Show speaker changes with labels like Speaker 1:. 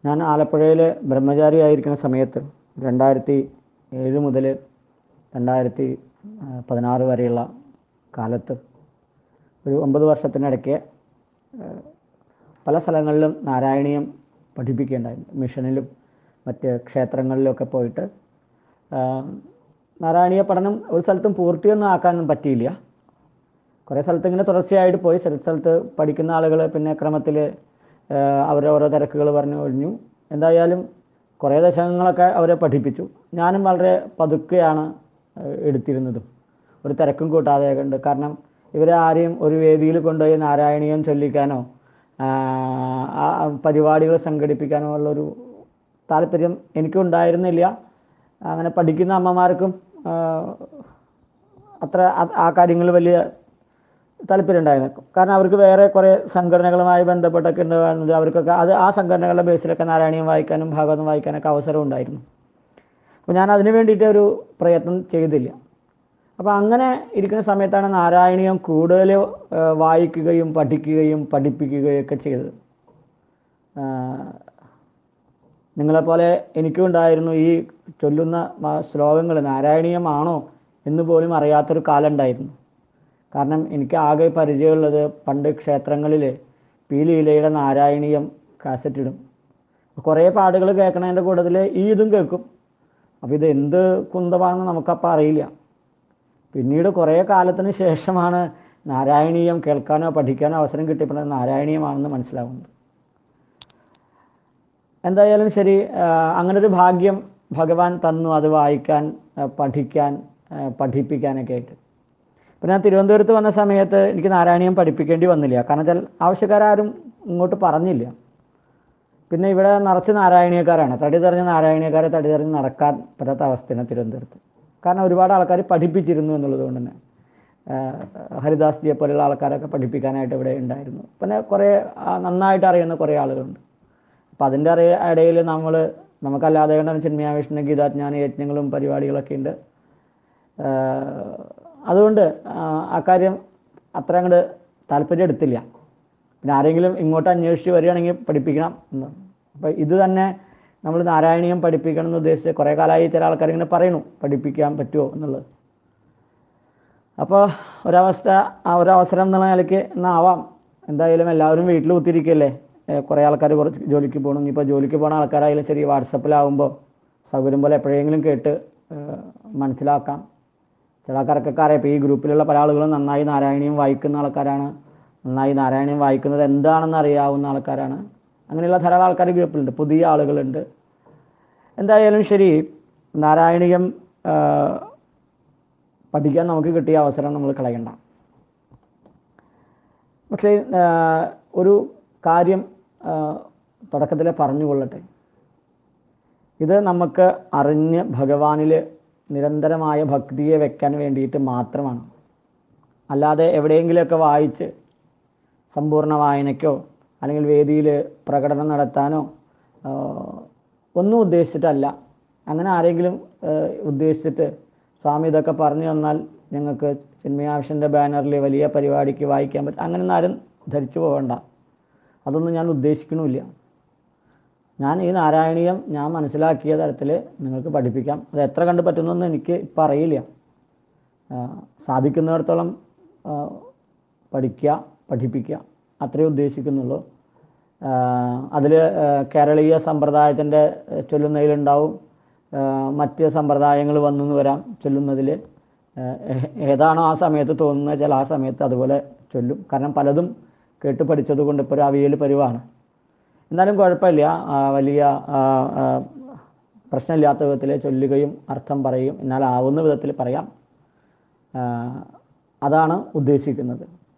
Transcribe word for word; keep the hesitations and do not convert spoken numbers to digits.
Speaker 1: ഞാൻ ആലപ്പുഴയിൽ ബ്രഹ്മചാരിയായിരിക്കുന്ന സമയത്ത് രണ്ടായിരത്തി ഏഴ് മുതൽ രണ്ടായിരത്തി പതിനാറ് വരെയുള്ള കാലത്ത് ഒരു ഒമ്പത് വർഷത്തിനിടയ്ക്ക് പല സ്ഥലങ്ങളിലും നാരായണീയം പഠിപ്പിക്കുകയുണ്ടായിരുന്നു. മിഷനിലും മറ്റ് ക്ഷേത്രങ്ങളിലൊക്കെ പോയിട്ട് നാരായണീയ പഠനം ഒരു സ്ഥലത്തും പൂർത്തിയൊന്നും ആക്കാനൊന്നും പറ്റിയില്ല. കുറേ സ്ഥലത്ത് ഇങ്ങനെ തുടർച്ചയായിട്ട് പോയി. ചില സ്ഥലത്ത് പഠിക്കുന്ന ആളുകൾ പിന്നെ ക്രമത്തിൽ അവരോരോ തിരക്കുകൾ പറഞ്ഞു ഒഴിഞ്ഞു. എന്തായാലും കുറേ ദശകങ്ങളൊക്കെ അവരെ പഠിപ്പിച്ചു. ഞാനും വളരെ പതുക്കെയാണ് എടുത്തിരുന്നതും, ഒരു തിരക്കും കൂട്ടാതെ ഉണ്ട്. കാരണം ഇവരെ ആരെയും ഒരു വേദിയിൽ കൊണ്ടുപോയി നാരായണീയം ചൊല്ലിക്കാനോ പരിപാടികൾ സംഘടിപ്പിക്കാനോ ഉള്ളൊരു താല്പര്യം എനിക്കുണ്ടായിരുന്നില്ല. അങ്ങനെ പഠിക്കുന്ന അമ്മമാർക്കും അത്ര ആ കാര്യങ്ങൾ വലിയ താല്പര്യം ഉണ്ടായിരുന്നു. കാരണം അവർക്ക് വേറെ കുറേ സംഘടനകളുമായി ബന്ധപ്പെട്ടൊക്കെ ഉണ്ടാകുന്നത്, അവർക്കൊക്കെ അത് ആ സംഘടനകളുടെ ബേസിലൊക്കെ നാരായണീയം വായിക്കാനും ഭാഗവതം വായിക്കാനൊക്കെ അവസരം ഉണ്ടായിരുന്നു. അപ്പോൾ ഞാൻ അതിന് വേണ്ടിയിട്ട് ഒരു പ്രയത്നം ചെയ്തില്ല. അപ്പോൾ അങ്ങനെ ഇരിക്കുന്ന സമയത്താണ് നാരായണീയം കൂടുതൽ വായിക്കുകയും പഠിക്കുകയും പഠിപ്പിക്കുകയും ഒക്കെ ചെയ്തത്. നിങ്ങളെപ്പോലെ എനിക്കും ഉണ്ടായിരുന്നു ഈ ചൊല്ലുന്ന ശ്ലോകങ്ങൾ നാരായണീയമാണോ എന്ന് പോലും അറിയാത്തൊരു കാലം ഉണ്ടായിരുന്നു. കാരണം എനിക്ക് ആകെ പരിചയമുള്ളത് പണ്ട് ക്ഷേത്രങ്ങളിൽ പി ലീലയുടെ നാരായണീയം കാസറ്റ് ഇടും. കുറേ പാടുകൾ കേൾക്കണതിൻ്റെ കൂട്ടത്തിൽ ഈ ഇതും കേൾക്കും. അപ്പോൾ ഇത് എന്ത് കുന്തമാണെന്ന് നമുക്കപ്പോൾ അറിയില്ല. പിന്നീട് കുറേ കാലത്തിന് ശേഷമാണ് നാരായണീയം കേൾക്കാനോ പഠിക്കാനോ അവസരം കിട്ടിയപ്പോൾ നാരായണീയമാണെന്ന് മനസ്സിലാവുന്നത്. എന്തായാലും ശരി, അങ്ങനൊരു ഭാഗ്യം ഭഗവാൻ തന്നു, അത് വായിക്കാൻ, പഠിക്കാൻ, പഠിപ്പിക്കാനൊക്കെ ആയിട്ട്. അപ്പോൾ ഞാൻ തിരുവനന്തപുരത്ത് വന്ന സമയത്ത് എനിക്ക് നാരായണീയം പഠിപ്പിക്കേണ്ടി വന്നില്ല. കാരണം വെച്ചാൽ ആവശ്യക്കാരും ഇങ്ങോട്ട് പറഞ്ഞില്ല. പിന്നെ ഇവിടെ നിറച്ച് നാരായണീയക്കാരാണ്. തടി തെറിഞ്ഞ നാരായണീയക്കാരെ തടി തെറിഞ്ഞ് നടക്കാൻ പറ്റാത്ത അവസ്ഥയാണ് തിരുവനന്തപുരത്ത്. കാരണം ഒരുപാട് ആൾക്കാർ പഠിപ്പിച്ചിരുന്നു എന്നുള്ളത് കൊണ്ട് തന്നെ ഹരിദാസ്ജിയെ പോലെയുള്ള ആൾക്കാരൊക്കെ പഠിപ്പിക്കാനായിട്ട് ഇവിടെ ഉണ്ടായിരുന്നു. പിന്നെ കുറേ നന്നായിട്ട് അറിയുന്ന കുറേ ആളുകളുണ്ട്. അപ്പോൾ അതിൻ്റെ അറിയ ഇടയിൽ നമ്മൾ നമുക്കല്ലാതെ കണ്ടാണ് ചിന്മയാവിഷ്ണു ഗീതാജ്ഞാന യജ്ഞങ്ങളും പരിപാടികളൊക്കെ ഉണ്ട്. അതുകൊണ്ട് ആ കാര്യം അത്ര അങ്ങോട്ട് താല്പര്യം എടുത്തില്ല. പിന്നെ ആരെങ്കിലും ഇങ്ങോട്ട് അന്വേഷിച്ച് വരികയാണെങ്കിൽ പഠിപ്പിക്കണം എന്ന്. അപ്പോൾ ഇത് തന്നെ നമ്മൾ നാരായണീയം പഠിപ്പിക്കണം എന്ന് ഉദ്ദേശിച്ച് കുറേ കാലമായി ചില ആൾക്കാർ ഇങ്ങനെ പറയുന്നു പഠിപ്പിക്കാൻ പറ്റുമോ എന്നുള്ളത്. അപ്പോൾ ഒരവസ്ഥ ആ ഒരവസരം എന്നുള്ള നിലയ്ക്ക് എന്നാവാം. എന്തായാലും എല്ലാവരും വീട്ടിൽ കുത്തിയിരിക്കുകയല്ലേ. കുറേ ആൾക്കാർ കുറച്ച് ജോലിക്ക് പോകണം. ഇനിയിപ്പോൾ ജോലിക്ക് പോകുന്ന ആൾക്കാരായാലും ശരി, വാട്സപ്പിലാവുമ്പോൾ സൗകര്യം പോലെ എപ്പോഴെങ്കിലും കേട്ട് മനസ്സിലാക്കാം. ചില ആൾക്കാർക്കൊക്കെ അറിയാം. ഇപ്പോൾ ഈ ഗ്രൂപ്പിലുള്ള പല ആളുകളും നന്നായി നാരായണീയം വായിക്കുന്ന ആൾക്കാരാണ്. നന്നായി നാരായണീയം വായിക്കുന്നത് എന്താണെന്ന് അറിയാവുന്ന ആൾക്കാരാണ്. അങ്ങനെയുള്ള ധാരാളം ആൾക്കാർ ഗ്രൂപ്പിലുണ്ട്. പുതിയ ആളുകളുണ്ട്. എന്തായാലും ശരി, നാരായണീയം പഠിക്കാൻ നമുക്ക് കിട്ടിയ അവസരം നമ്മൾ കളയണ്ട. പക്ഷേ ഒരു കാര്യം തുടക്കത്തിൽ പറഞ്ഞുകൊള്ളട്ടെ. ഇത് നമുക്ക് അറിഞ്ഞ് ഭഗവാനിൽ നിരന്തരമായ ഭക്തിയെ വെക്കാൻ വേണ്ടിയിട്ട് മാത്രമാണ്. അല്ലാതെ എവിടെയെങ്കിലുമൊക്കെ വായിച്ച് സമ്പൂർണ്ണ വായനയ്ക്കോ അല്ലെങ്കിൽ വേദിയിൽ പ്രകടനം നടത്താനോ ഒന്നും ഉദ്ദേശിച്ചിട്ടല്ല. അങ്ങനെ ആരെങ്കിലും ഉദ്ദേശിച്ചിട്ട് സ്വാമി ഇതൊക്കെ പറഞ്ഞു തന്നാൽ ഞങ്ങൾക്ക് ചിന്മയാവിഷ്ണുവിൻ്റെ ബാനറിൽ വലിയ പരിപാടിക്ക് വായിക്കാൻ പറ്റും, അങ്ങനെയൊന്നും ആരും ധരിച്ചു പോകണ്ട. അതൊന്നും ഞാൻ ഉദ്ദേശിക്കണമില്ല. ഞാൻ ഈ നാരായണീയം ഞാൻ മനസ്സിലാക്കിയ തരത്തിൽ നിങ്ങൾക്ക് പഠിപ്പിക്കാം. അത് എത്ര കണ്ട് പറ്റുന്നതെന്ന് എനിക്ക് ഇപ്പം അറിയില്ല. സാധിക്കുന്നിടത്തോളം പഠിക്കുക, പഠിപ്പിക്കുക, അത്രയേ ഉദ്ദേശിക്കുന്നുള്ളൂ. അതിൽ കേരളീയ സമ്പ്രദായത്തിൻ്റെ ചൊല്ലുന്നതിലുണ്ടാവും, മറ്റ് സമ്പ്രദായങ്ങൾ വന്നു വരാം ചൊല്ലുന്നതിൽ. ഏതാണോ ആ സമയത്ത് തോന്നുന്നത് വെച്ചാൽ ആ സമയത്ത് അതുപോലെ ചൊല്ലും. കാരണം പലതും കേട്ട് പഠിച്ചത് കൊണ്ട് ഇപ്പോൾ ഒരു അവിയൽ പരുവാണ്. എന്നാലും കുഴപ്പമില്ല, വലിയ പ്രശ്നമില്ലാത്ത വിധത്തിൽ ചൊല്ലുകയും അർത്ഥം പറയുകയും എന്നാൽ ആവുന്ന വിധത്തിൽ പറയാം. അതാണ് ഉദ്ദേശിക്കുന്നത്.